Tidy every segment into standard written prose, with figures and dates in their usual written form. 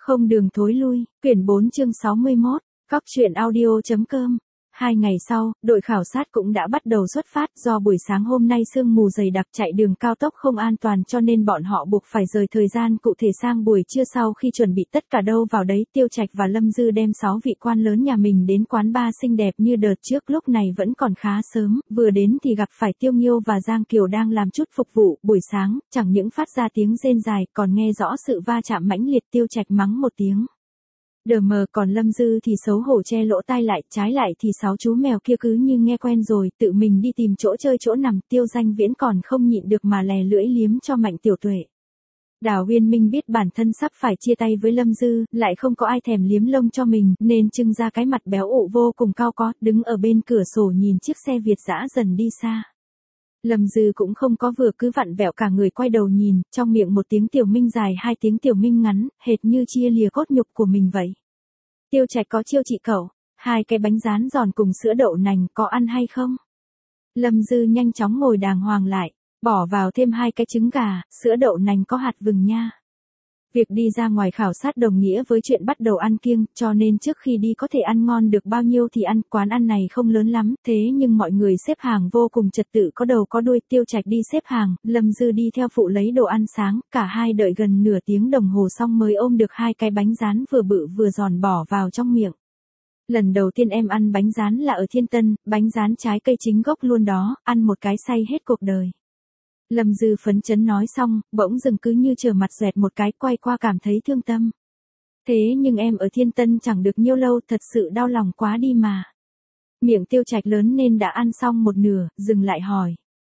Không đường thối lui, quyển 4 chương 61, Góc truyện audio.com. 2 ngày sau, đội khảo sát cũng đã bắt đầu xuất phát, do buổi sáng hôm nay sương mù dày đặc, chạy đường cao tốc không an toàn cho nên bọn họ buộc phải rời thời gian cụ thể sang buổi trưa. Sau khi chuẩn bị tất cả đâu vào đấy, Tiêu Trạch và Lâm Dư đem 6 vị quan lớn nhà mình đến quán bar xinh đẹp như đợt trước. Lúc này vẫn còn khá sớm, vừa đến thì gặp phải Tiêu Nghiêu và Giang Kiều đang làm chút phục vụ. Buổi sáng, chẳng những phát ra tiếng rên dài, còn nghe rõ sự va chạm mãnh liệt. Tiêu Trạch mắng một tiếng đờ mờ, còn Lâm Dư thì xấu hổ che lỗ tai lại. Trái lại thì 6 chú mèo kia cứ như nghe quen rồi, tự mình đi tìm chỗ chơi chỗ nằm. Tiêu Danh Viễn còn không nhịn được mà lè lưỡi liếm cho Mạnh Tiểu Tuệ. Đào Uyên Minh biết bản thân sắp phải chia tay với Lâm Dư, lại không có ai thèm liếm lông cho mình, nên trưng ra cái mặt béo ụ vô cùng cao có, đứng ở bên cửa sổ nhìn chiếc xe Việt dã dần đi xa. Lâm Dư cũng không có vừa, cứ vặn vẹo cả người quay đầu nhìn, trong miệng một tiếng tiểu minh dài, 2 tiếng tiểu minh ngắn, hệt như chia lìa cốt nhục của mình vậy. Tiêu Trạch có chiêu chị cậu, 2 cái bánh rán giòn cùng sữa đậu nành, có ăn hay không? Lâm Dư nhanh chóng ngồi đàng hoàng lại, bỏ vào thêm 2 cái trứng gà, sữa đậu nành có hạt vừng nha. Việc đi ra ngoài khảo sát đồng nghĩa với chuyện bắt đầu ăn kiêng, cho nên trước khi đi có thể ăn ngon được bao nhiêu thì ăn. Quán ăn này không lớn lắm, thế nhưng mọi người xếp hàng vô cùng trật tự, có đầu có đuôi. Tiêu Trạch đi xếp hàng, Lâm Dư đi theo phụ lấy đồ ăn sáng, cả hai đợi gần nửa tiếng đồng hồ xong mới ôm được 2 cái bánh rán vừa bự vừa giòn bỏ vào trong miệng. Lần đầu tiên em ăn bánh rán là ở Thiên Tân, bánh rán trái cây chính gốc luôn đó, ăn một cái say hết cuộc đời. Lâm Dư phấn chấn nói xong, bỗng dừng cứ như trở mặt xoẹt một cái, quay qua cảm thấy thương tâm. Thế nhưng em ở Thiên Tân chẳng được nhiêu lâu, thật sự đau lòng quá đi mà. Miệng Tiêu Trạch lớn nên đã ăn xong một nửa, dừng lại hỏi.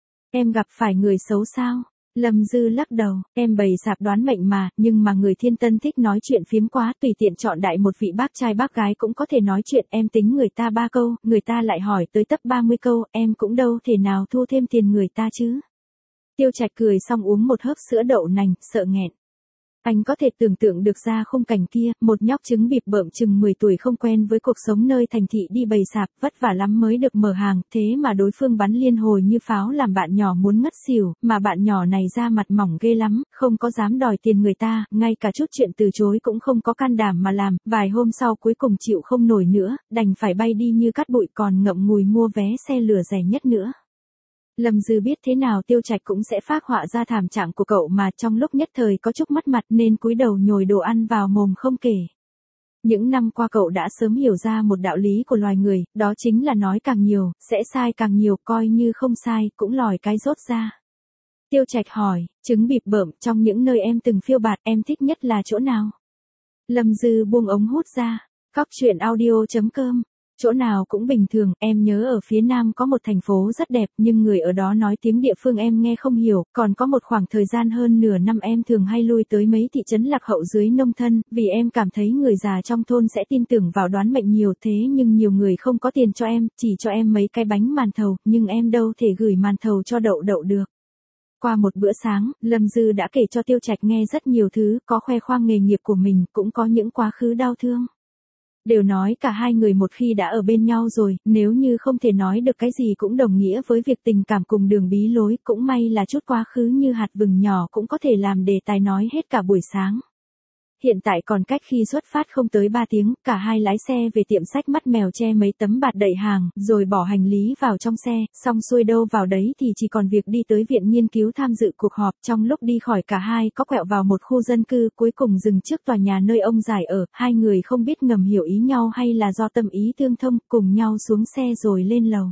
Em gặp phải người xấu sao? Lâm Dư lắc đầu, em bày sạp đoán mệnh mà, nhưng mà người Thiên Tân thích nói chuyện phiếm quá, tùy tiện chọn đại một vị bác trai bác gái cũng có thể nói chuyện. Em tính người ta 3 câu, người ta lại hỏi tới tấp 30 câu, em cũng đâu thể nào thu thêm tiền người ta chứ. Tiêu Trạch cười xong uống một hớp sữa đậu nành, sợ nghẹn. Anh có thể tưởng tượng được ra khung cảnh kia, một nhóc trứng bịp bợm chừng 10 tuổi không quen với cuộc sống nơi thành thị đi bày sạp, vất vả lắm mới được mở hàng, thế mà đối phương bắn liên hồi như pháo làm bạn nhỏ muốn ngất xỉu, mà bạn nhỏ này da mặt mỏng ghê lắm, không có dám đòi tiền người ta, ngay cả chút chuyện từ chối cũng không có can đảm mà làm. Vài hôm sau cuối cùng chịu không nổi nữa, đành phải bay đi như cát bụi, còn ngậm ngùi mua vé xe lửa rẻ nhất nữa. Lâm Dư biết thế nào Tiêu Trạch cũng sẽ phác họa ra thảm trạng của cậu, mà trong lúc nhất thời có chút mất mặt nên cúi đầu nhồi đồ ăn vào mồm không kể. Những năm qua cậu đã sớm hiểu ra một đạo lý của loài người, đó chính là nói càng nhiều, sẽ sai càng nhiều, coi như không sai, cũng lòi cái rốt ra. Tiêu Trạch hỏi, trứng bịp bợm, trong những nơi em từng phiêu bạt, em thích nhất là chỗ nào? Lâm Dư buông ống hút ra, Góc truyện audio.com. Chỗ nào cũng bình thường, em nhớ ở phía Nam có một thành phố rất đẹp, nhưng người ở đó nói tiếng địa phương em nghe không hiểu, còn có một khoảng thời gian hơn nửa năm em thường hay lui tới mấy thị trấn lạc hậu dưới nông thôn, vì em cảm thấy người già trong thôn sẽ tin tưởng vào đoán mệnh nhiều. Thế nhưng nhiều người không có tiền cho em, chỉ cho em mấy cái bánh màn thầu, nhưng em đâu thể gửi màn thầu cho đậu đậu được. Qua một bữa sáng, Lâm Dư đã kể cho Tiêu Trạch nghe rất nhiều thứ, có khoe khoang nghề nghiệp của mình, cũng có những quá khứ đau thương. Đều nói cả hai người một khi đã ở bên nhau rồi, nếu như không thể nói được cái gì cũng đồng nghĩa với việc tình cảm cùng đường bí lối. Cũng may là chút quá khứ như hạt vừng nhỏ cũng có thể làm đề tài nói hết cả buổi sáng. Hiện tại còn cách khi xuất phát không tới 3 tiếng, cả hai lái xe về tiệm sách Mắt Mèo che mấy tấm bạt đậy hàng, rồi bỏ hành lý vào trong xe, xong xuôi đâu vào đấy thì chỉ còn việc đi tới viện nghiên cứu tham dự cuộc họp. Trong lúc đi khỏi cả hai có quẹo vào một khu dân cư, cuối cùng dừng trước tòa nhà nơi ông Giải ở. Hai người không biết ngầm hiểu ý nhau hay là do tâm ý tương thông, cùng nhau xuống xe rồi lên lầu.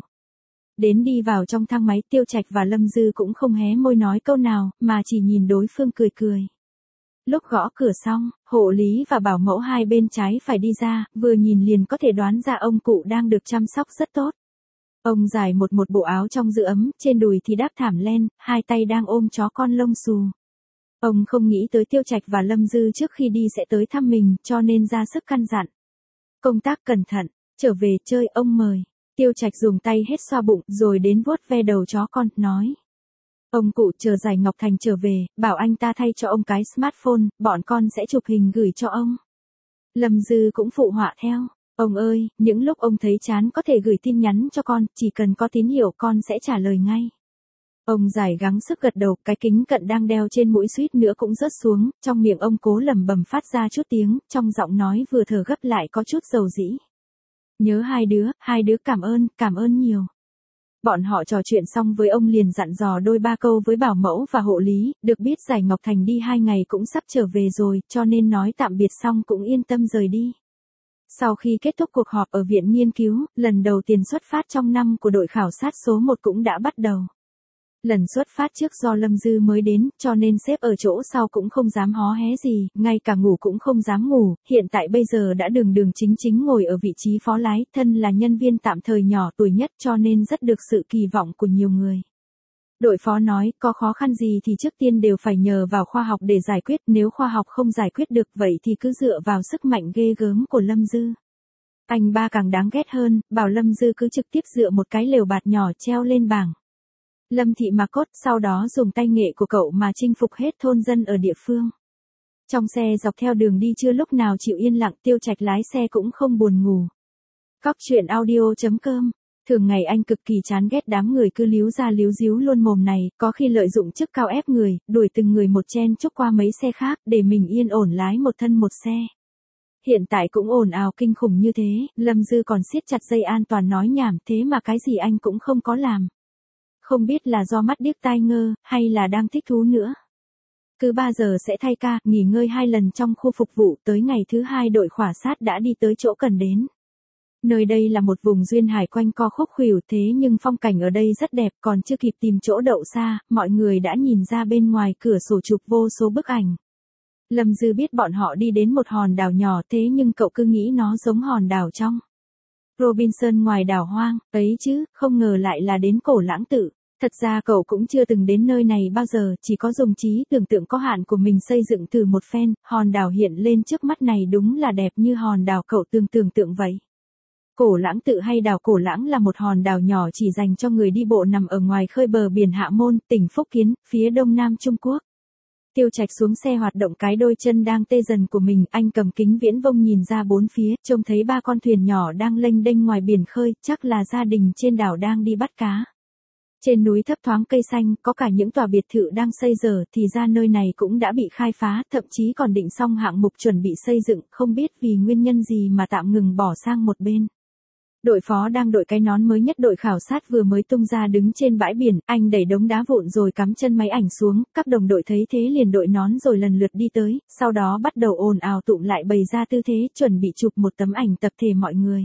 Đến đi vào trong thang máy, Tiêu Trạch và Lâm Dư cũng không hé môi nói câu nào, mà chỉ nhìn đối phương cười cười. Lúc gõ cửa xong, hộ lý và bảo mẫu hai bên trái phải đi ra, vừa nhìn liền có thể đoán ra ông cụ đang được chăm sóc rất tốt. Ông Giải một bộ áo trong giữ ấm, trên đùi thì đáp thảm len, 2 tay đang ôm chó con lông xù. Ông không nghĩ tới Tiêu Trạch và Lâm Dư trước khi đi sẽ tới thăm mình, cho nên ra sức căn dặn. Công tác cẩn thận, trở về chơi ông mời. Tiêu Trạch dùng tay hết xoa bụng, rồi đến vuốt ve đầu chó con, nói. Ông cụ chờ Giải Ngọc Thành trở về, bảo anh ta thay cho ông cái smartphone, bọn con sẽ chụp hình gửi cho ông. Lâm Dư cũng phụ họa theo. Ông ơi, những lúc ông thấy chán có thể gửi tin nhắn cho con, chỉ cần có tín hiệu con sẽ trả lời ngay. Ông giải gắng sức gật đầu, cái kính cận đang đeo trên mũi suýt nữa cũng rớt xuống, trong miệng ông cố lẩm bẩm phát ra chút tiếng, trong giọng nói vừa thở gấp lại có chút dầu dĩ. Nhớ hai đứa cảm ơn nhiều. Bọn họ trò chuyện xong với ông liền dặn dò đôi ba câu với bảo mẫu và hộ lý, được biết Giải Ngọc Thành đi 2 ngày cũng sắp trở về rồi, cho nên nói tạm biệt xong cũng yên tâm rời đi. Sau khi kết thúc cuộc họp ở viện nghiên cứu, lần đầu tiên xuất phát trong năm của đội khảo sát số 1 cũng đã bắt đầu. Lần xuất phát trước do Lâm Dư mới đến, cho nên sếp ở chỗ sau cũng không dám hó hé gì, ngay cả ngủ cũng không dám ngủ, hiện tại bây giờ đã đường chính ngồi ở vị trí phó lái, thân là nhân viên tạm thời nhỏ tuổi nhất cho nên rất được sự kỳ vọng của nhiều người. Đội phó nói, có khó khăn gì thì trước tiên đều phải nhờ vào khoa học để giải quyết, nếu khoa học không giải quyết được vậy thì cứ dựa vào sức mạnh ghê gớm của Lâm Dư. Anh ba càng đáng ghét hơn, bảo Lâm Dư cứ trực tiếp dựa một cái lều bạt nhỏ treo lên bảng. Lâm Thị mà cốt, sau đó dùng tay nghệ của cậu mà chinh phục hết thôn dân ở địa phương. Trong xe dọc theo đường đi chưa lúc nào chịu yên lặng, Tiêu Trạch lái xe cũng không buồn ngủ. Cóc truyện audio.com. Thường ngày anh cực kỳ chán ghét đám người cứ líu ra líu díu luôn mồm này, có khi lợi dụng chức cao ép người, đuổi từng người một chen chúc qua mấy xe khác để mình yên ổn lái một thân một xe. Hiện tại cũng ồn ào kinh khủng như thế, Lâm Dư còn siết chặt dây an toàn nói nhảm, thế mà cái gì anh cũng không có làm. Không biết là do mắt điếc tai ngơ, hay là đang thích thú nữa. Cứ 3 giờ sẽ thay ca, nghỉ ngơi 2 lần trong khu phục vụ, tới ngày thứ 2 đội khảo sát đã đi tới chỗ cần đến. Nơi đây là một vùng duyên hải quanh co khúc khuỷu, thế nhưng phong cảnh ở đây rất đẹp, còn chưa kịp tìm chỗ đậu xa, mọi người đã nhìn ra bên ngoài cửa sổ chụp vô số bức ảnh. Lâm Dư biết bọn họ đi đến một hòn đảo nhỏ, thế nhưng cậu cứ nghĩ nó giống hòn đảo trong Robinson ngoài đảo hoang, ấy chứ, không ngờ lại là đến Cổ Lãng Tự. Thật ra cậu cũng chưa từng đến nơi này bao giờ, chỉ có dùng trí tưởng tượng có hạn của mình xây dựng từ một phen, hòn đảo hiện lên trước mắt này đúng là đẹp như hòn đảo cậu tưởng tượng vậy. Cổ Lãng Tự hay đảo Cổ Lãng là một hòn đảo nhỏ chỉ dành cho người đi bộ nằm ở ngoài khơi bờ biển Hạ Môn, tỉnh Phúc Kiến, phía đông nam Trung Quốc. Tiêu Trạch xuống xe hoạt động cái đôi chân đang tê dần của mình, anh cầm kính viễn vông nhìn ra bốn phía, trông thấy 3 con thuyền nhỏ đang lênh đênh ngoài biển khơi, chắc là gia đình trên đảo đang đi bắt cá. Trên núi thấp thoáng cây xanh, có cả những tòa biệt thự đang xây dở, thì ra nơi này cũng đã bị khai phá, thậm chí còn định xong hạng mục chuẩn bị xây dựng, không biết vì nguyên nhân gì mà tạm ngừng bỏ sang một bên. Đội phó đang đội cái nón mới nhất đội khảo sát vừa mới tung ra đứng trên bãi biển, anh đẩy đống đá vụn rồi cắm chân máy ảnh xuống, các đồng đội thấy thế liền đội nón rồi lần lượt đi tới, sau đó bắt đầu ồn ào tụm lại bày ra tư thế chuẩn bị chụp một tấm ảnh tập thể mọi người.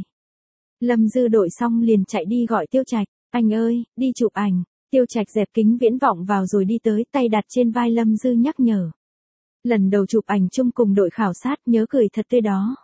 Lâm Dư đội xong liền chạy đi gọi Tiêu Trạch, anh ơi, đi chụp ảnh. Tiêu Trạch dẹp kính viễn vọng vào rồi đi tới, tay đặt trên vai Lâm Dư nhắc nhở. Lần đầu chụp ảnh chung cùng đội khảo sát, nhớ cười thật tươi đó.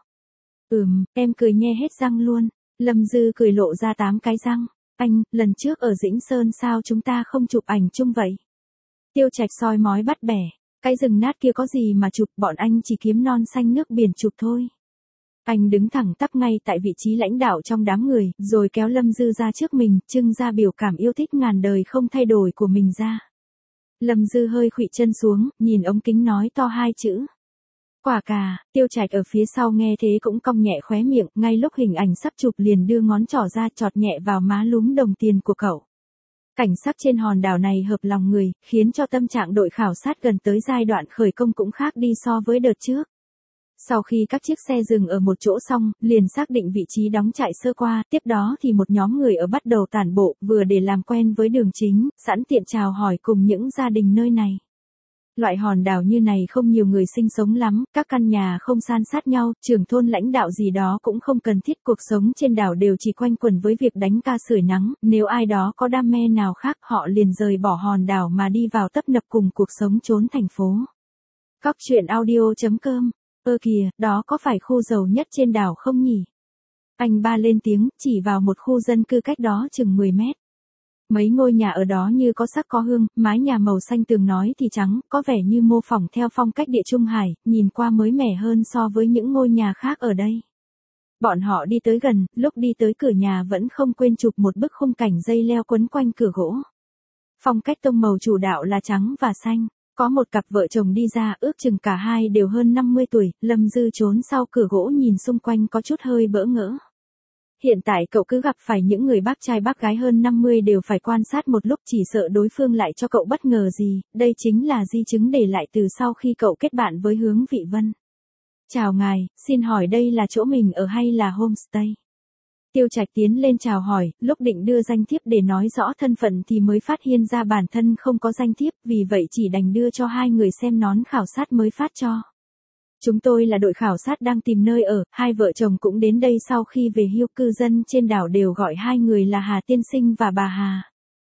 Em cười nhe hết răng luôn. Lâm Dư cười lộ ra 8 cái răng. Anh, lần trước ở Dĩnh Sơn sao chúng ta không chụp ảnh chung vậy? Tiêu Trạch soi mói bắt bẻ. Cái rừng nát kia có gì mà chụp, bọn anh chỉ kiếm non xanh nước biển chụp thôi. Anh đứng thẳng tắp ngay tại vị trí lãnh đạo trong đám người, rồi kéo Lâm Dư ra trước mình, trưng ra biểu cảm yêu thích ngàn đời không thay đổi của mình ra. Lâm Dư hơi khuỵu chân xuống, nhìn ống kính nói to 2 chữ. Quả cà. Tiêu Trạch ở phía sau nghe thế cũng cong nhẹ khóe miệng, ngay lúc hình ảnh sắp chụp liền đưa ngón trỏ ra chọt nhẹ vào má lúm đồng tiền của cậu. Cảnh sắc trên hòn đảo này hợp lòng người, khiến cho tâm trạng đội khảo sát gần tới giai đoạn khởi công cũng khác đi so với đợt trước. Sau khi các chiếc xe dừng ở một chỗ xong, liền xác định vị trí đóng trại sơ qua, tiếp đó thì một nhóm người ở bắt đầu tản bộ, vừa để làm quen với đường chính, sẵn tiện chào hỏi cùng những gia đình nơi này. Loại hòn đảo như này không nhiều người sinh sống lắm, các căn nhà không san sát nhau, trưởng thôn lãnh đạo gì đó cũng không cần thiết, cuộc sống trên đảo đều chỉ quanh quẩn với việc đánh ca sưởi nắng, nếu ai đó có đam mê nào khác họ liền rời bỏ hòn đảo mà đi vào tấp nập cùng cuộc sống trốn thành phố. Cóc truyện audio.com. Kìa, đó có phải khu giàu nhất trên đảo không nhỉ? Anh ba lên tiếng, chỉ vào một khu dân cư cách đó chừng 10 mét. Mấy ngôi nhà ở đó như có sắc có hương, mái nhà màu xanh tường nói thì trắng, có vẻ như mô phỏng theo phong cách địa Trung Hải, nhìn qua mới mẻ hơn so với những ngôi nhà khác ở đây. Bọn họ đi tới gần, lúc đi tới cửa nhà vẫn không quên chụp một bức khung cảnh dây leo quấn quanh cửa gỗ. Phong cách tông màu chủ đạo là trắng và xanh. Có một cặp vợ chồng đi ra, ước chừng cả hai đều hơn 50 tuổi, Lâm Dư trốn sau cửa gỗ nhìn xung quanh có chút hơi bỡ ngỡ. Hiện tại cậu cứ gặp phải những người bác trai bác gái hơn 50 đều phải quan sát một lúc, chỉ sợ đối phương lại cho cậu bất ngờ gì, đây chính là di chứng để lại từ sau khi cậu kết bạn với Hướng Vị Vân. Chào ngài, xin hỏi đây là chỗ mình ở hay là homestay? Tiêu Trạch tiến lên chào hỏi, lúc định đưa danh thiếp để nói rõ thân phận thì mới phát hiện ra bản thân không có danh thiếp, vì vậy chỉ đành đưa cho hai người xem nón khảo sát mới phát cho. Chúng tôi là đội khảo sát đang tìm nơi ở, hai vợ chồng cũng đến đây sau khi về hưu, cư dân trên đảo đều gọi hai người là Hà Tiên Sinh và bà Hà.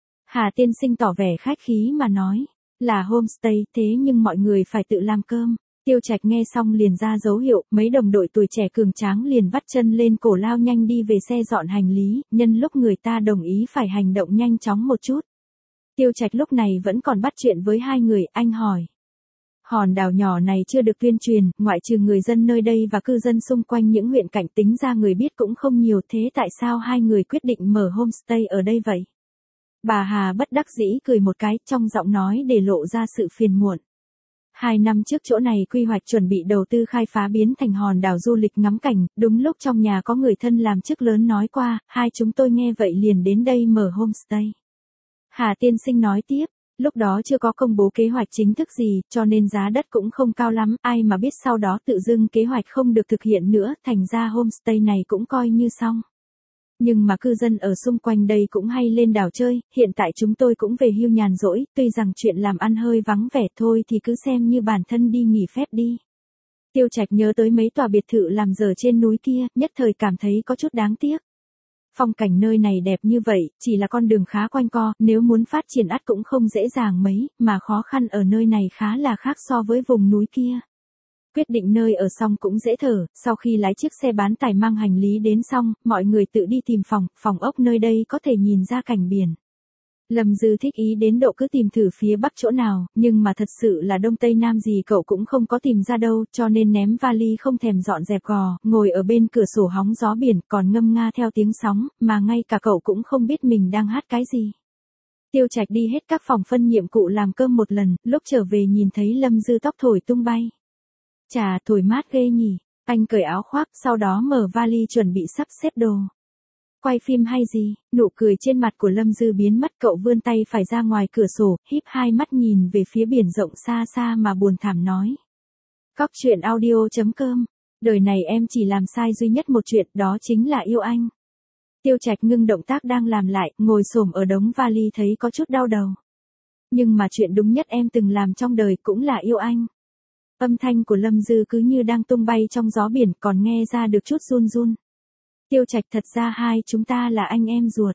Hà Tiên Sinh tỏ vẻ khách khí mà nói, là homestay, thế nhưng mọi người phải tự làm cơm. Tiêu Trạch nghe xong liền ra dấu hiệu, mấy đồng đội tuổi trẻ cường tráng liền vắt chân lên cổ lao nhanh đi về xe dọn hành lý, nhân lúc người ta đồng ý phải hành động nhanh chóng một chút. Tiêu Trạch lúc này vẫn còn bắt chuyện với hai người, anh hỏi. Hòn đảo nhỏ này chưa được tuyên truyền, ngoại trừ người dân nơi đây và cư dân xung quanh những huyện cạnh, tính ra người biết cũng không nhiều, thế tại sao hai người quyết định mở homestay ở đây vậy? Bà Hà bất đắc dĩ cười một cái, trong giọng nói để lộ ra sự phiền muộn. 2 năm trước chỗ này quy hoạch chuẩn bị đầu tư khai phá biến thành hòn đảo du lịch ngắm cảnh, đúng lúc trong nhà có người thân làm chức lớn nói qua, hai chúng tôi nghe vậy liền đến đây mở homestay. Hà Tiên Sinh nói tiếp, lúc đó chưa có công bố kế hoạch chính thức gì, cho nên giá đất cũng không cao lắm, ai mà biết sau đó tự dưng kế hoạch không được thực hiện nữa, thành ra homestay này cũng coi như xong. Nhưng mà cư dân ở xung quanh đây cũng hay lên đảo chơi, hiện tại chúng tôi cũng về hưu nhàn rỗi, tuy rằng chuyện làm ăn hơi vắng vẻ thôi thì cứ xem như bản thân đi nghỉ phép đi. Tiêu Trạch nhớ tới mấy tòa biệt thự làm dở trên núi kia, nhất thời cảm thấy có chút đáng tiếc. Phong cảnh nơi này đẹp như vậy, chỉ là con đường khá quanh co, nếu muốn phát triển ắt cũng không dễ dàng mấy, mà khó khăn ở nơi này khá là khác so với vùng núi kia. Quyết định nơi ở xong cũng dễ thở, sau khi lái chiếc xe bán tải mang hành lý đến xong, mọi người tự đi tìm phòng ốc nơi đây có thể nhìn ra cảnh biển. Lâm Dư thích ý đến độ cứ tìm thử phía bắc chỗ nào, nhưng mà thật sự là đông tây nam gì cậu cũng không có tìm ra đâu, cho nên ném vali không thèm dọn dẹp gò, ngồi ở bên cửa sổ hóng gió biển, còn ngâm nga theo tiếng sóng, mà ngay cả cậu cũng không biết mình đang hát cái gì. Tiêu Trạch đi hết các phòng phân nhiệm cụ làm cơm một lần, lúc trở về nhìn thấy Lâm Dư tóc thổi tung bay. Chà, thổi mát ghê nhỉ. Anh cởi áo khoác, sau đó mở vali chuẩn bị sắp xếp đồ. Quay phim hay gì? Nụ cười trên mặt của Lâm Dư biến mất, cậu vươn tay phải ra ngoài cửa sổ, híp hai mắt nhìn về phía biển rộng xa xa mà buồn thảm nói. Cóc truyện audio.com. Đời này em chỉ làm sai duy nhất một chuyện, đó chính là yêu anh. Tiêu Trạch ngưng động tác đang làm lại, ngồi xổm ở đống vali thấy có chút đau đầu. Nhưng mà chuyện đúng nhất em từng làm trong đời cũng là yêu anh. Âm thanh của Lâm Dư cứ như đang tung bay trong gió biển, còn nghe ra được chút run run. Tiêu Trạch, thật ra hai chúng ta là anh em ruột.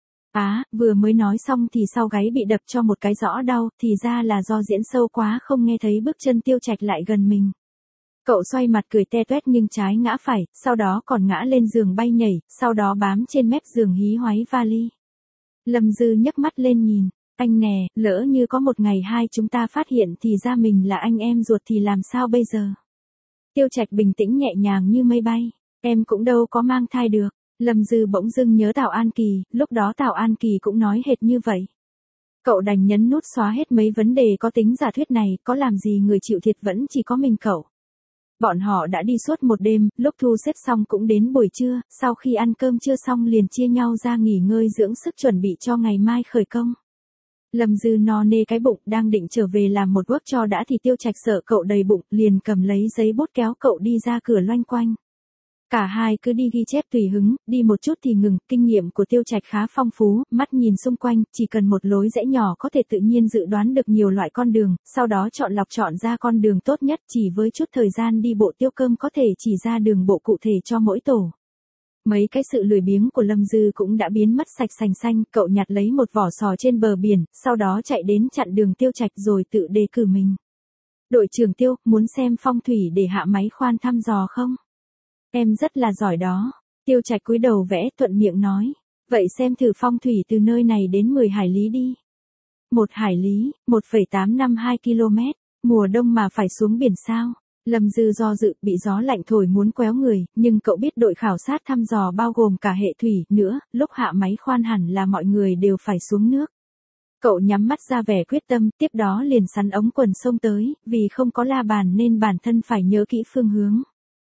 Vừa mới nói xong thì sau gáy bị đập cho một cái rõ đau, thì ra là do diễn sâu quá không nghe thấy bước chân Tiêu Trạch lại gần mình. Cậu xoay mặt cười te toét nhưng trái ngã phải, sau đó còn ngã lên giường bay nhảy, sau đó bám trên mép giường hí hoáy vali. Lâm Dư nhấc mắt lên nhìn. Anh nè, lỡ như có một ngày hai chúng ta phát hiện thì ra mình là anh em ruột thì làm sao bây giờ? Tiêu Trạch bình tĩnh nhẹ nhàng như mây bay. Em cũng đâu có mang thai được. Lâm Dư bỗng dưng nhớ Tào An Kỳ, lúc đó Tào An Kỳ cũng nói hệt như vậy. Cậu đành nhấn nút xóa hết mấy vấn đề có tính giả thuyết này, có làm gì người chịu thiệt vẫn chỉ có mình cậu. Bọn họ đã đi suốt một đêm, lúc thu xếp xong cũng đến buổi trưa, sau khi ăn cơm trưa xong liền chia nhau ra nghỉ ngơi dưỡng sức chuẩn bị cho ngày mai khởi công. Lâm Dư no nê cái bụng, đang định trở về làm một work cho đã thì Tiêu Trạch sợ cậu đầy bụng, liền cầm lấy giấy bút kéo cậu đi ra cửa loanh quanh. Cả hai cứ đi ghi chép tùy hứng, đi một chút thì ngừng, kinh nghiệm của Tiêu Trạch khá phong phú, mắt nhìn xung quanh, chỉ cần một lối rẽ nhỏ có thể tự nhiên dự đoán được nhiều loại con đường, sau đó chọn ra con đường tốt nhất, chỉ với chút thời gian đi bộ tiêu cơm có thể chỉ ra đường bộ cụ thể cho mỗi tổ. Mấy cái sự lười biếng của Lâm Dư cũng đã biến mất sạch sành xanh, cậu nhặt lấy một vỏ sò trên bờ biển, sau đó chạy đến chặn đường Tiêu Trạch rồi tự đề cử mình. Đội trưởng Tiêu, muốn xem phong thủy để hạ máy khoan thăm dò không? Em rất là giỏi đó. Tiêu Trạch cúi đầu vẽ, thuận miệng nói. Vậy xem thử phong thủy từ nơi này đến 10 hải lý đi. 1 hải lý, 1,852 km. Mùa đông mà phải xuống biển sao? Lâm Dư do dự, bị gió lạnh thổi muốn quéo người, nhưng cậu biết đội khảo sát thăm dò bao gồm cả hệ thủy nữa, lúc hạ máy khoan hẳn là mọi người đều phải xuống nước. Cậu nhắm mắt ra vẻ quyết tâm, tiếp đó liền sắn ống quần xông tới, vì không có la bàn nên bản thân phải nhớ kỹ phương hướng.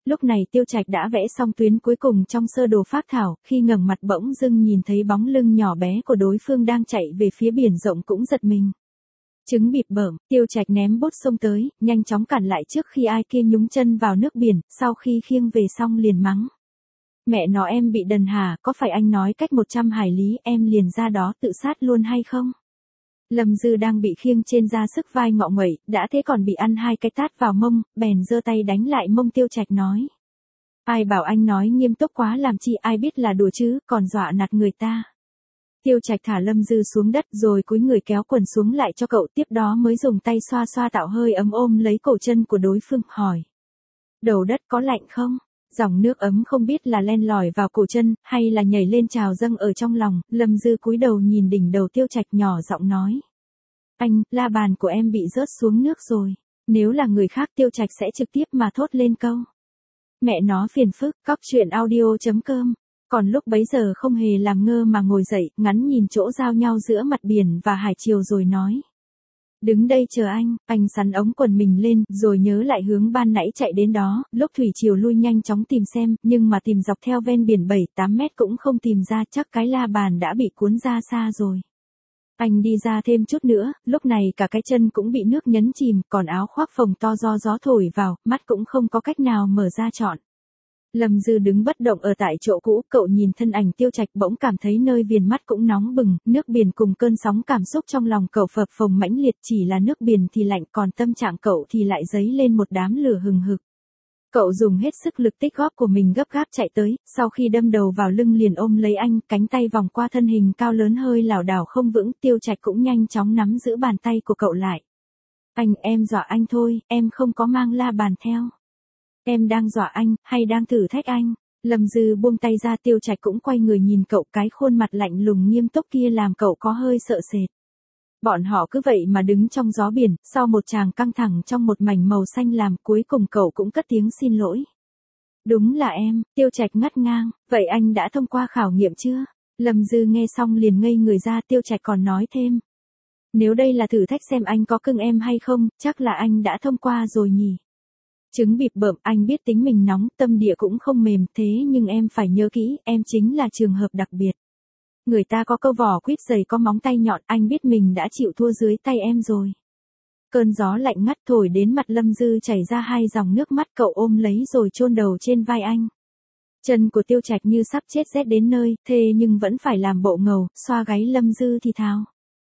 Lúc này Tiêu Trạch đã vẽ xong tuyến cuối cùng trong sơ đồ phác thảo, khi ngẩng mặt bỗng dưng nhìn thấy bóng lưng nhỏ bé của đối phương đang chạy về phía biển rộng cũng giật mình. Trứng bịp bợm, Tiêu Trạch ném bút xông tới, nhanh chóng cản lại trước khi ai kia nhúng chân vào nước biển, sau khi khiêng về xong liền mắng. Mẹ nó em bị đần hả, có phải anh nói cách 100 hải lý em liền ra đó tự sát luôn hay không? Lâm Dư đang bị khiêng trên ra sức vai ngọ nguậy, đã thế còn bị ăn 2 cái tát vào mông, bèn giơ tay đánh lại mông Tiêu Trạch nói. Ai bảo anh nói nghiêm túc quá làm chi ai biết là đùa chứ, còn dọa nạt người ta. Tiêu Trạch thả Lâm Dư xuống đất rồi cúi người kéo quần xuống lại cho cậu, tiếp đó mới dùng tay xoa xoa tạo hơi ấm ôm lấy cổ chân của đối phương, hỏi. Đầu đất có lạnh không? Dòng nước ấm không biết là len lỏi vào cổ chân, hay là nhảy lên trào dâng ở trong lòng, Lâm Dư cúi đầu nhìn đỉnh đầu Tiêu Trạch nhỏ giọng nói. Anh, la bàn của em bị rớt xuống nước rồi. Nếu là người khác Tiêu Trạch sẽ trực tiếp mà thốt lên câu. Mẹ nó phiền phức, cóc truyện audio.com. Còn lúc bấy giờ không hề làm ngơ mà ngồi dậy, ngắn nhìn chỗ giao nhau giữa mặt biển và hải triều rồi nói. Đứng đây chờ anh sắn ống quần mình lên, rồi nhớ lại hướng ban nãy chạy đến đó, lúc thủy triều lui nhanh chóng tìm xem, nhưng mà tìm dọc theo ven biển 7-8 mét cũng không tìm ra, chắc cái la bàn đã bị cuốn ra xa rồi. Anh đi ra thêm chút nữa, lúc này cả cái chân cũng bị nước nhấn chìm, còn áo khoác phồng to do gió thổi vào, mắt cũng không có cách nào mở ra trọn. Lâm Dư đứng bất động ở tại chỗ cũ, cậu nhìn thân ảnh Tiêu Trạch bỗng cảm thấy nơi viền mắt cũng nóng bừng, nước biển cùng cơn sóng cảm xúc trong lòng cậu phập phồng mãnh liệt, chỉ là nước biển thì lạnh còn tâm trạng cậu thì lại dấy lên một đám lửa hừng hực. Cậu dùng hết sức lực tích góp của mình gấp gáp chạy tới, sau khi đâm đầu vào lưng liền ôm lấy anh, cánh tay vòng qua thân hình cao lớn hơi lảo đảo không vững, Tiêu Trạch cũng nhanh chóng nắm giữ bàn tay của cậu lại. Em dọa anh thôi, em không có mang la bàn theo. Em đang dọa anh, hay đang thử thách anh? Lâm Dư buông tay ra, Tiêu Trạch cũng quay người nhìn cậu, cái khuôn mặt lạnh lùng nghiêm túc kia làm cậu có hơi sợ sệt. Bọn họ cứ vậy mà đứng trong gió biển, sau một tràng căng thẳng trong một mảnh màu xanh lam, cuối cùng cậu cũng cất tiếng xin lỗi. Đúng là em, Tiêu Trạch ngắt ngang, vậy anh đã thông qua khảo nghiệm chưa? Lâm Dư nghe xong liền ngây người ra, Tiêu Trạch còn nói thêm. Nếu đây là thử thách xem anh có cưng em hay không, chắc là anh đã thông qua rồi nhỉ? Trứng bịp bợm, anh biết tính mình nóng, tâm địa cũng không mềm, thế nhưng em phải nhớ kỹ, em chính là trường hợp đặc biệt. Người ta có câu vỏ quýt dày có móng tay nhọn, anh biết mình đã chịu thua dưới tay em rồi. Cơn gió lạnh ngắt thổi đến mặt Lâm Dư chảy ra 2 dòng nước mắt, cậu ôm lấy rồi chôn đầu trên vai anh. Chân của Tiêu Trạch như sắp chết rét đến nơi, thề nhưng vẫn phải làm bộ ngầu, xoa gáy Lâm Dư thì thào.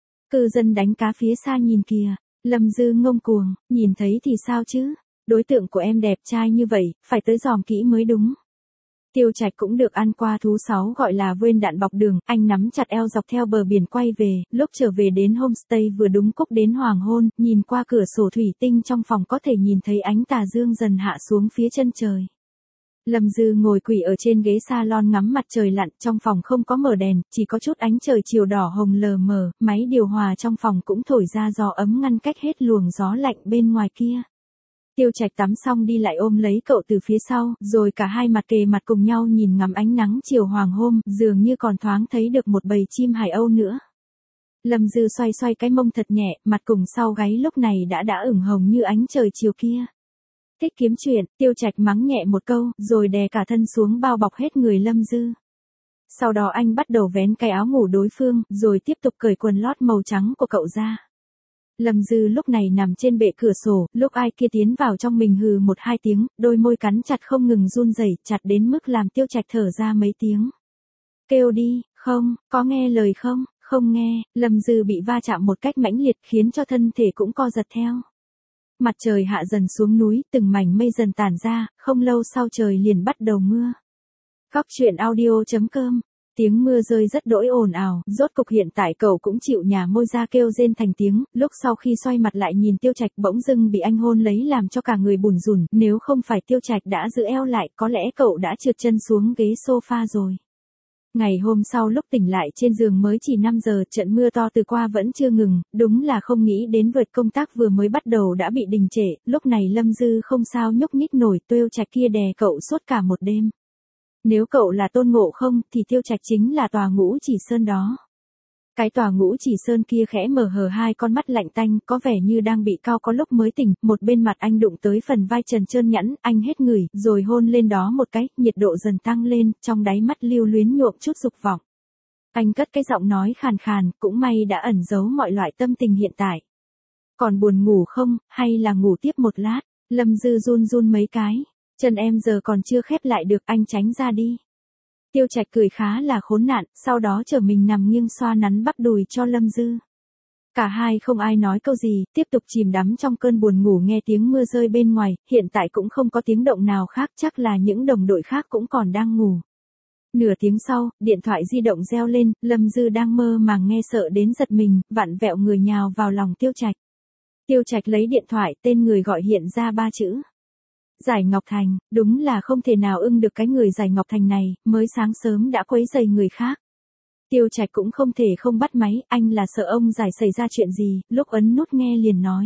Cư dân đánh cá phía xa nhìn kìa, Lâm Dư ngông cuồng, nhìn thấy thì sao chứ? Đối tượng của em đẹp trai như vậy, phải tới dòm kỹ mới đúng. Tiêu Trạch cũng được ăn qua thú 6 gọi là vươn đạn bọc đường, anh nắm chặt eo dọc theo bờ biển quay về, lúc trở về đến homestay vừa đúng cúc đến hoàng hôn, nhìn qua cửa sổ thủy tinh trong phòng có thể nhìn thấy ánh tà dương dần hạ xuống phía chân trời. Lâm Dư ngồi quỳ ở trên ghế salon ngắm mặt trời lặn, trong phòng không có mở đèn, chỉ có chút ánh trời chiều đỏ hồng lờ mờ, máy điều hòa trong phòng cũng thổi ra gió ấm ngăn cách hết luồng gió lạnh bên ngoài kia. Tiêu Trạch tắm xong đi lại ôm lấy cậu từ phía sau, rồi cả hai mặt kề mặt cùng nhau nhìn ngắm ánh nắng chiều hoàng hôn, dường như còn thoáng thấy được một bầy chim hải âu nữa. Lâm Dư xoay xoay cái mông thật nhẹ, mặt cùng sau gáy lúc này đã ửng hồng như ánh trời chiều kia. Thích kiếm chuyện, Tiêu Trạch mắng nhẹ một câu, rồi đè cả thân xuống bao bọc hết người Lâm Dư. Sau đó anh bắt đầu vén cái áo ngủ đối phương, rồi tiếp tục cởi quần lót màu trắng của cậu ra. Lâm Dư lúc này nằm trên bệ cửa sổ, lúc ai kia tiến vào trong mình hừ 1-2 tiếng, đôi môi cắn chặt không ngừng run rẩy, chặt đến mức làm Tiêu Trạch thở ra mấy tiếng. Kêu đi, không, có nghe lời không? Không nghe, Lâm Dư bị va chạm một cách mãnh liệt khiến cho thân thể cũng co giật theo. Mặt trời hạ dần xuống núi, từng mảnh mây dần tản ra, không lâu sau trời liền bắt đầu mưa. Cóc truyện audio.com. Tiếng mưa rơi rất đỗi ồn ào, rốt cục hiện tại cậu cũng chịu nhả môi ra kêu rên thành tiếng, lúc sau khi xoay mặt lại nhìn Tiêu Trạch bỗng dưng bị anh hôn lấy làm cho cả người bủn rủn, nếu không phải Tiêu Trạch đã giữ eo lại có lẽ cậu đã trượt chân xuống ghế sofa rồi. Ngày hôm sau lúc tỉnh lại trên giường mới chỉ 5 giờ, trận mưa to từ qua vẫn chưa ngừng, đúng là không nghĩ đến vượt công tác vừa mới bắt đầu đã bị đình trệ, lúc này Lâm Dư không sao nhúc nhích nổi, Tiêu Trạch kia đè cậu suốt cả một đêm. Nếu cậu là Tôn Ngộ Không thì Tiêu Trạch chính là tòa Ngũ Chỉ Sơn đó. Cái tòa Ngũ Chỉ Sơn kia khẽ mở hờ hai con mắt lạnh tanh, có vẻ như đang bị cau có lúc mới tỉnh, một bên mặt anh đụng tới phần vai trần trơn nhẵn, anh hết ngửi, rồi hôn lên đó một cái, nhiệt độ dần tăng lên, trong đáy mắt lưu luyến nhuộm chút dục vọng. Anh cất cái giọng nói khàn khàn, cũng may đã ẩn giấu mọi loại tâm tình hiện tại. Còn buồn ngủ không, hay là ngủ tiếp một lát? Lâm Dư run run mấy cái. Chân em giờ còn chưa khép lại được, anh tránh ra đi. Tiêu Trạch cười khá là khốn nạn, sau đó trở mình nằm nghiêng xoa nắn bắp đùi cho Lâm Dư. Cả hai không ai nói câu gì, tiếp tục chìm đắm trong cơn buồn ngủ nghe tiếng mưa rơi bên ngoài, hiện tại cũng không có tiếng động nào khác, chắc là những đồng đội khác cũng còn đang ngủ. Nửa tiếng sau, điện thoại di động reo lên, Lâm Dư đang mơ màng nghe sợ đến giật mình, vặn vẹo người nhào vào lòng Tiêu Trạch. Tiêu Trạch lấy điện thoại, tên người gọi hiện ra 3 chữ. Giải Ngọc Thành, đúng là không thể nào ưng được cái người Giải Ngọc Thành này, mới sáng sớm đã quấy rầy người khác. Tiêu Trạch cũng không thể không bắt máy, anh là sợ ông Giải xảy ra chuyện gì, lúc ấn nút nghe liền nói.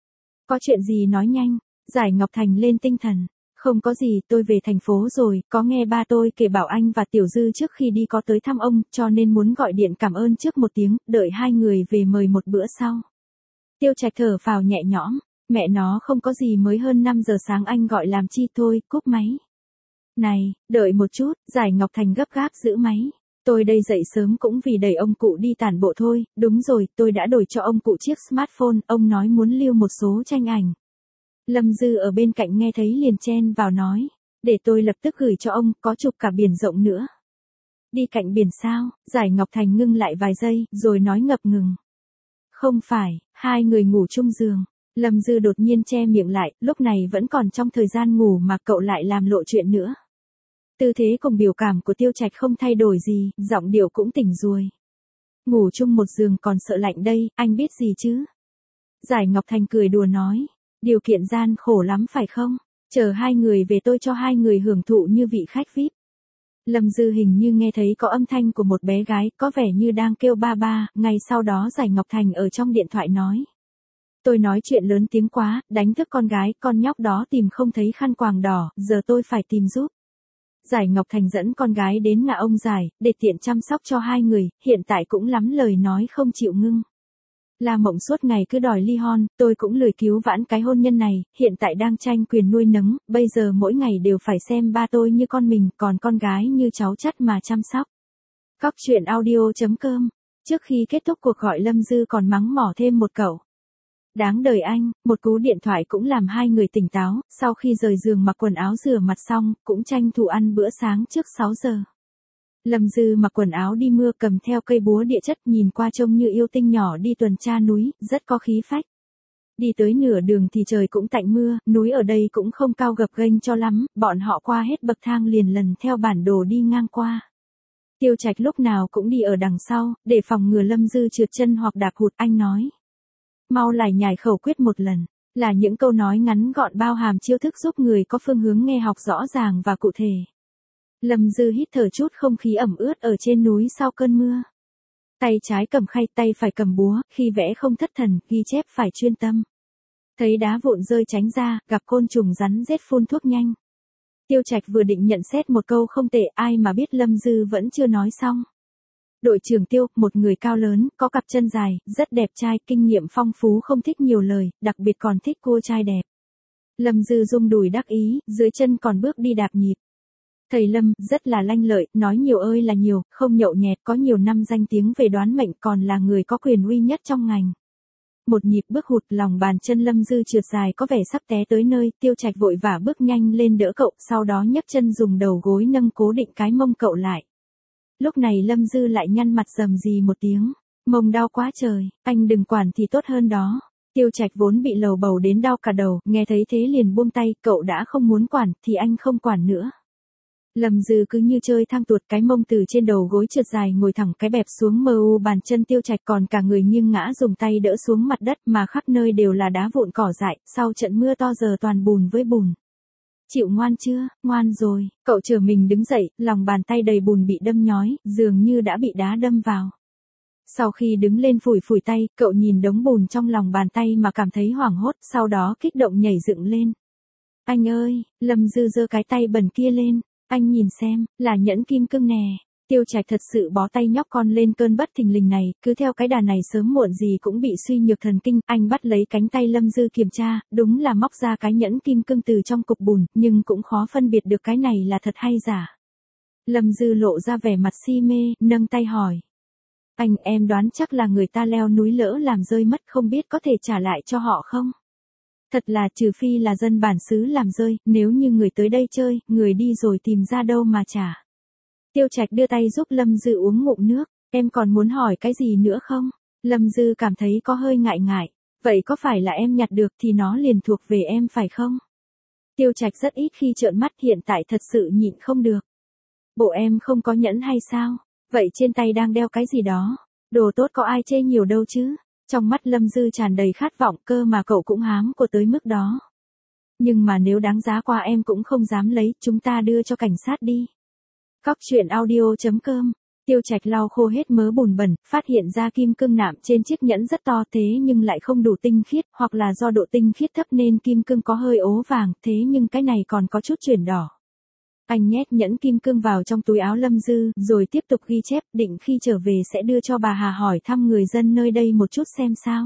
Có chuyện gì nói nhanh, Giải Ngọc Thành lên tinh thần. Không có gì, tôi về thành phố rồi, có nghe ba tôi kể bảo anh và Tiểu Dư trước khi đi có tới thăm ông, cho nên muốn gọi điện cảm ơn trước một tiếng, đợi hai người về mời một bữa sau. Tiêu Trạch thở phào nhẹ nhõm, mẹ nó không có gì, mới hơn 5 giờ sáng anh gọi làm chi, thôi, cúp máy. Này, đợi một chút, Giải Ngọc Thành gấp gáp giữ máy. Tôi đây dậy sớm cũng vì đẩy ông cụ đi tản bộ thôi, đúng rồi, tôi đã đổi cho ông cụ chiếc smartphone, ông nói muốn lưu một số tranh ảnh. Lâm Dư ở bên cạnh nghe thấy liền chen vào nói, để tôi lập tức gửi cho ông, có chụp cả biển rộng nữa. Đi cạnh biển sao? Giải Ngọc Thành ngưng lại vài giây, rồi nói ngập ngừng. Không phải, hai người ngủ chung giường. Lâm Dư đột nhiên che miệng lại, lúc này vẫn còn trong thời gian ngủ mà cậu lại làm lộ chuyện nữa. Tư thế cùng biểu cảm của Tiêu Trạch không thay đổi gì, giọng điệu cũng tỉnh rồi. Ngủ chung một giường còn sợ lạnh đây, anh biết gì chứ? Giải Ngọc Thành cười đùa nói, điều kiện gian khổ lắm phải không? Chờ hai người về tôi cho hai người hưởng thụ như vị khách VIP. Lâm Dư hình như nghe thấy có âm thanh của một bé gái, có vẻ như đang kêu ba ba, ngay sau đó Giải Ngọc Thành ở trong điện thoại nói. Tôi nói chuyện lớn tiếng quá, đánh thức con gái, con nhóc đó tìm không thấy khăn quàng đỏ, giờ tôi phải tìm giúp. Giải Ngọc Thành dẫn con gái đến nhà ông Giải, để tiện chăm sóc cho hai người, hiện tại cũng lắm lời nói không chịu ngưng. La Mộng suốt ngày cứ đòi ly hôn, tôi cũng lười cứu vãn cái hôn nhân này, hiện tại đang tranh quyền nuôi nấng, bây giờ mỗi ngày đều phải xem ba tôi như con mình, còn con gái như cháu chắt mà chăm sóc. Cóc truyện audio.com. Trước khi kết thúc cuộc gọi Lâm Dư còn mắng mỏ thêm một cậu. Đáng đời anh, một cú điện thoại cũng làm hai người tỉnh táo, sau khi rời giường mặc quần áo rửa mặt xong, cũng tranh thủ ăn bữa sáng trước 6 giờ. Lâm Dư mặc quần áo đi mưa cầm theo cây búa địa chất nhìn qua trông như yêu tinh nhỏ đi tuần tra núi, rất có khí phách. Đi tới nửa đường thì trời cũng tạnh mưa, núi ở đây cũng không cao gập ghềnh cho lắm, bọn họ qua hết bậc thang liền lần theo bản đồ đi ngang qua. Tiêu Trạch lúc nào cũng đi ở đằng sau, để phòng ngừa Lâm Dư trượt chân hoặc đạp hụt, anh nói. Mau lải nhải khẩu quyết một lần, là những câu nói ngắn gọn bao hàm chiêu thức giúp người có phương hướng nghe học rõ ràng và cụ thể. Lâm Dư hít thở chút không khí ẩm ướt ở trên núi sau cơn mưa. Tay trái cầm khay, tay phải cầm búa, khi vẽ không thất thần, ghi chép phải chuyên tâm. Thấy đá vụn rơi tránh ra, gặp côn trùng rắn rết phun thuốc nhanh. Tiêu Trạch vừa định nhận xét một câu không tệ, ai mà biết Lâm Dư vẫn chưa nói xong. Đội trưởng Tiêu, một người cao lớn, có cặp chân dài, rất đẹp trai, kinh nghiệm phong phú không thích nhiều lời, đặc biệt còn thích cua trai đẹp. Lâm Dư rung đùi đắc ý, dưới chân còn bước đi đạp nhịp. Thầy Lâm, rất là lanh lợi, nói nhiều ơi là nhiều, không nhậu nhẹt, có nhiều năm danh tiếng về đoán mệnh, còn là người có quyền uy nhất trong ngành. Một nhịp bước hụt, lòng bàn chân Lâm Dư trượt dài có vẻ sắp té tới nơi, Tiêu Trạch vội vã bước nhanh lên đỡ cậu, sau đó nhấc chân dùng đầu gối nâng cố định cái mông cậu lại. Lúc này Lâm Dư lại nhăn mặt rầm rì một tiếng, mông đau quá trời, anh đừng quản thì tốt hơn đó. Tiêu Trạch vốn bị lầu bầu đến đau cả đầu, nghe thấy thế liền buông tay, cậu đã không muốn quản, thì anh không quản nữa. Lâm Dư cứ như chơi thang tuột, cái mông từ trên đầu gối trượt dài ngồi thẳng cái bẹp xuống mờ u bàn chân Tiêu Trạch, còn cả người nghiêng ngã dùng tay đỡ xuống mặt đất mà khắp nơi đều là đá vụn cỏ dại, sau trận mưa to giờ toàn bùn với bùn. Chịu ngoan chưa? Ngoan rồi, cậu trở mình đứng dậy, lòng bàn tay đầy bùn bị đâm nhói, dường như đã bị đá đâm vào. Sau khi đứng lên phủi phủi tay, cậu nhìn đống bùn trong lòng bàn tay mà cảm thấy hoảng hốt, sau đó kích động nhảy dựng lên. Anh ơi, Lâm Dư giơ cái tay bẩn kia lên, anh nhìn xem, là nhẫn kim cương nè. Tiêu Trạch thật sự bó tay nhóc con lên cơn bất thình lình này, cứ theo cái đà này sớm muộn gì cũng bị suy nhược thần kinh. Anh bắt lấy cánh tay Lâm Dư kiểm tra, đúng là móc ra cái nhẫn kim cương từ trong cục bùn, nhưng cũng khó phân biệt được cái này là thật hay giả. Lâm Dư lộ ra vẻ mặt si mê, nâng tay hỏi. Anh, em đoán chắc là người ta leo núi lỡ làm rơi mất, không biết có thể trả lại cho họ không? Thật là trừ phi là dân bản xứ làm rơi, nếu như người tới đây chơi, người đi rồi tìm ra đâu mà trả. Tiêu Trạch đưa tay giúp Lâm Dư uống ngụm nước, em còn muốn hỏi cái gì nữa không? Lâm Dư cảm thấy có hơi ngại ngại, vậy có phải là em nhặt được thì nó liền thuộc về em phải không? Tiêu Trạch rất ít khi trợn mắt, hiện tại thật sự nhịn không được. Bộ em không có nhẫn hay sao? Vậy trên tay đang đeo cái gì đó? Đồ tốt có ai chê nhiều đâu chứ? Trong mắt Lâm Dư tràn đầy khát vọng, cơ mà cậu cũng hám của tới mức đó. Nhưng mà nếu đáng giá qua em cũng không dám lấy, chúng ta đưa cho cảnh sát đi. Cóc truyện audio.com. Tiêu Trạch lau khô hết mớ bùn bẩn, phát hiện ra kim cương nạm trên chiếc nhẫn rất to thế nhưng lại không đủ tinh khiết, hoặc là do độ tinh khiết thấp nên kim cương có hơi ố vàng, thế nhưng cái này còn có chút chuyển đỏ. Anh nhét nhẫn kim cương vào trong túi áo Lâm Dư, rồi tiếp tục ghi chép, định khi trở về sẽ đưa cho bà Hà hỏi thăm người dân nơi đây một chút xem sao.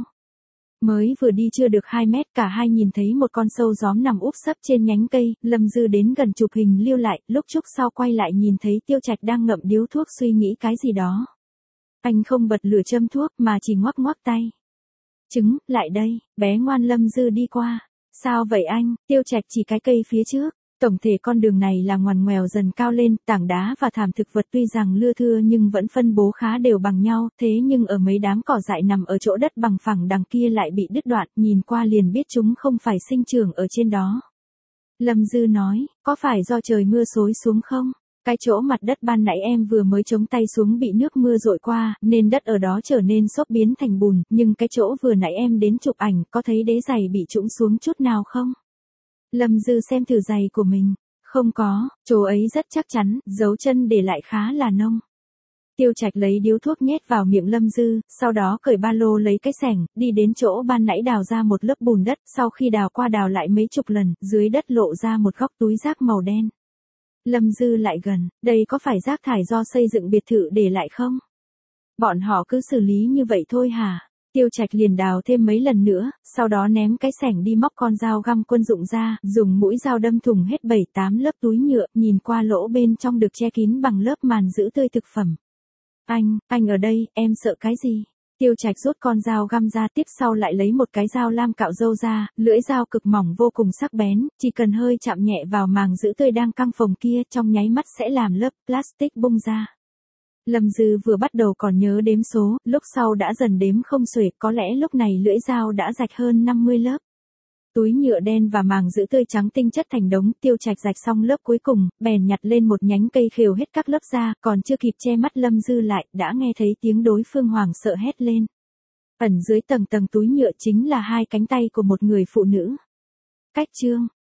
Mới vừa đi chưa được 2 mét, cả hai nhìn thấy một con sâu gióm nằm úp sấp trên nhánh cây. Lâm Dư đến gần chụp hình lưu lại, lúc chút sau quay lại nhìn thấy Tiêu Trạch đang ngậm điếu thuốc suy nghĩ cái gì đó. Anh không bật lửa châm thuốc mà chỉ ngoắc ngoắc tay. Trứng, lại đây, bé ngoan. Lâm Dư đi qua. Sao vậy anh? Tiêu Trạch chỉ cái cây phía trước. Tổng thể con đường này là ngoằn ngoèo dần cao lên, tảng đá và thảm thực vật tuy rằng lưa thưa nhưng vẫn phân bố khá đều bằng nhau, thế nhưng ở mấy đám cỏ dại nằm ở chỗ đất bằng phẳng đằng kia lại bị đứt đoạn, nhìn qua liền biết chúng không phải sinh trưởng ở trên đó. Lâm Dư nói, có phải do trời mưa xối xuống không? Cái chỗ mặt đất ban nãy em vừa mới chống tay xuống bị nước mưa dội qua, nên đất ở đó trở nên xốp biến thành bùn, nhưng cái chỗ vừa nãy em đến chụp ảnh, có thấy đế giày bị trũng xuống chút nào không? Lâm Dư xem thử giày của mình. Không có, chỗ ấy rất chắc chắn, dấu chân để lại khá là nông. Tiêu Trạch lấy điếu thuốc nhét vào miệng Lâm Dư, sau đó cởi ba lô lấy cái xẻng, đi đến chỗ ban nãy đào ra một lớp bùn đất, sau khi đào qua đào lại mấy chục lần, dưới đất lộ ra một góc túi rác màu đen. Lâm Dư lại gần, đây có phải rác thải do xây dựng biệt thự để lại không? Bọn họ cứ xử lý như vậy thôi hả? Tiêu Trạch liền đào thêm mấy lần nữa, sau đó ném cái xẻng đi móc con dao găm quân dụng ra, dùng mũi dao đâm thủng hết 7-8 lớp túi nhựa, nhìn qua lỗ bên trong được che kín bằng lớp màn giữ tươi thực phẩm. Anh ở đây, em sợ cái gì? Tiêu Trạch rút con dao găm ra, tiếp sau lại lấy một cái dao lam cạo râu ra, lưỡi dao cực mỏng vô cùng sắc bén, chỉ cần hơi chạm nhẹ vào màng giữ tươi đang căng phồng kia, trong nháy mắt sẽ làm lớp plastic bung ra. Lâm Dư vừa bắt đầu còn nhớ đếm số, lúc sau đã dần đếm không xuể, có lẽ lúc này lưỡi dao đã rạch hơn 50 lớp. Túi nhựa đen và màng giữ tươi trắng tinh chất thành đống. Tiêu Trạch rạch xong lớp cuối cùng, bèn nhặt lên một nhánh cây khều hết các lớp ra, còn chưa kịp che mắt Lâm Dư lại, đã nghe thấy tiếng đối phương hoảng sợ hét lên. Ẩn dưới tầng túi nhựa chính là 2 cánh tay của một người phụ nữ. Cách chương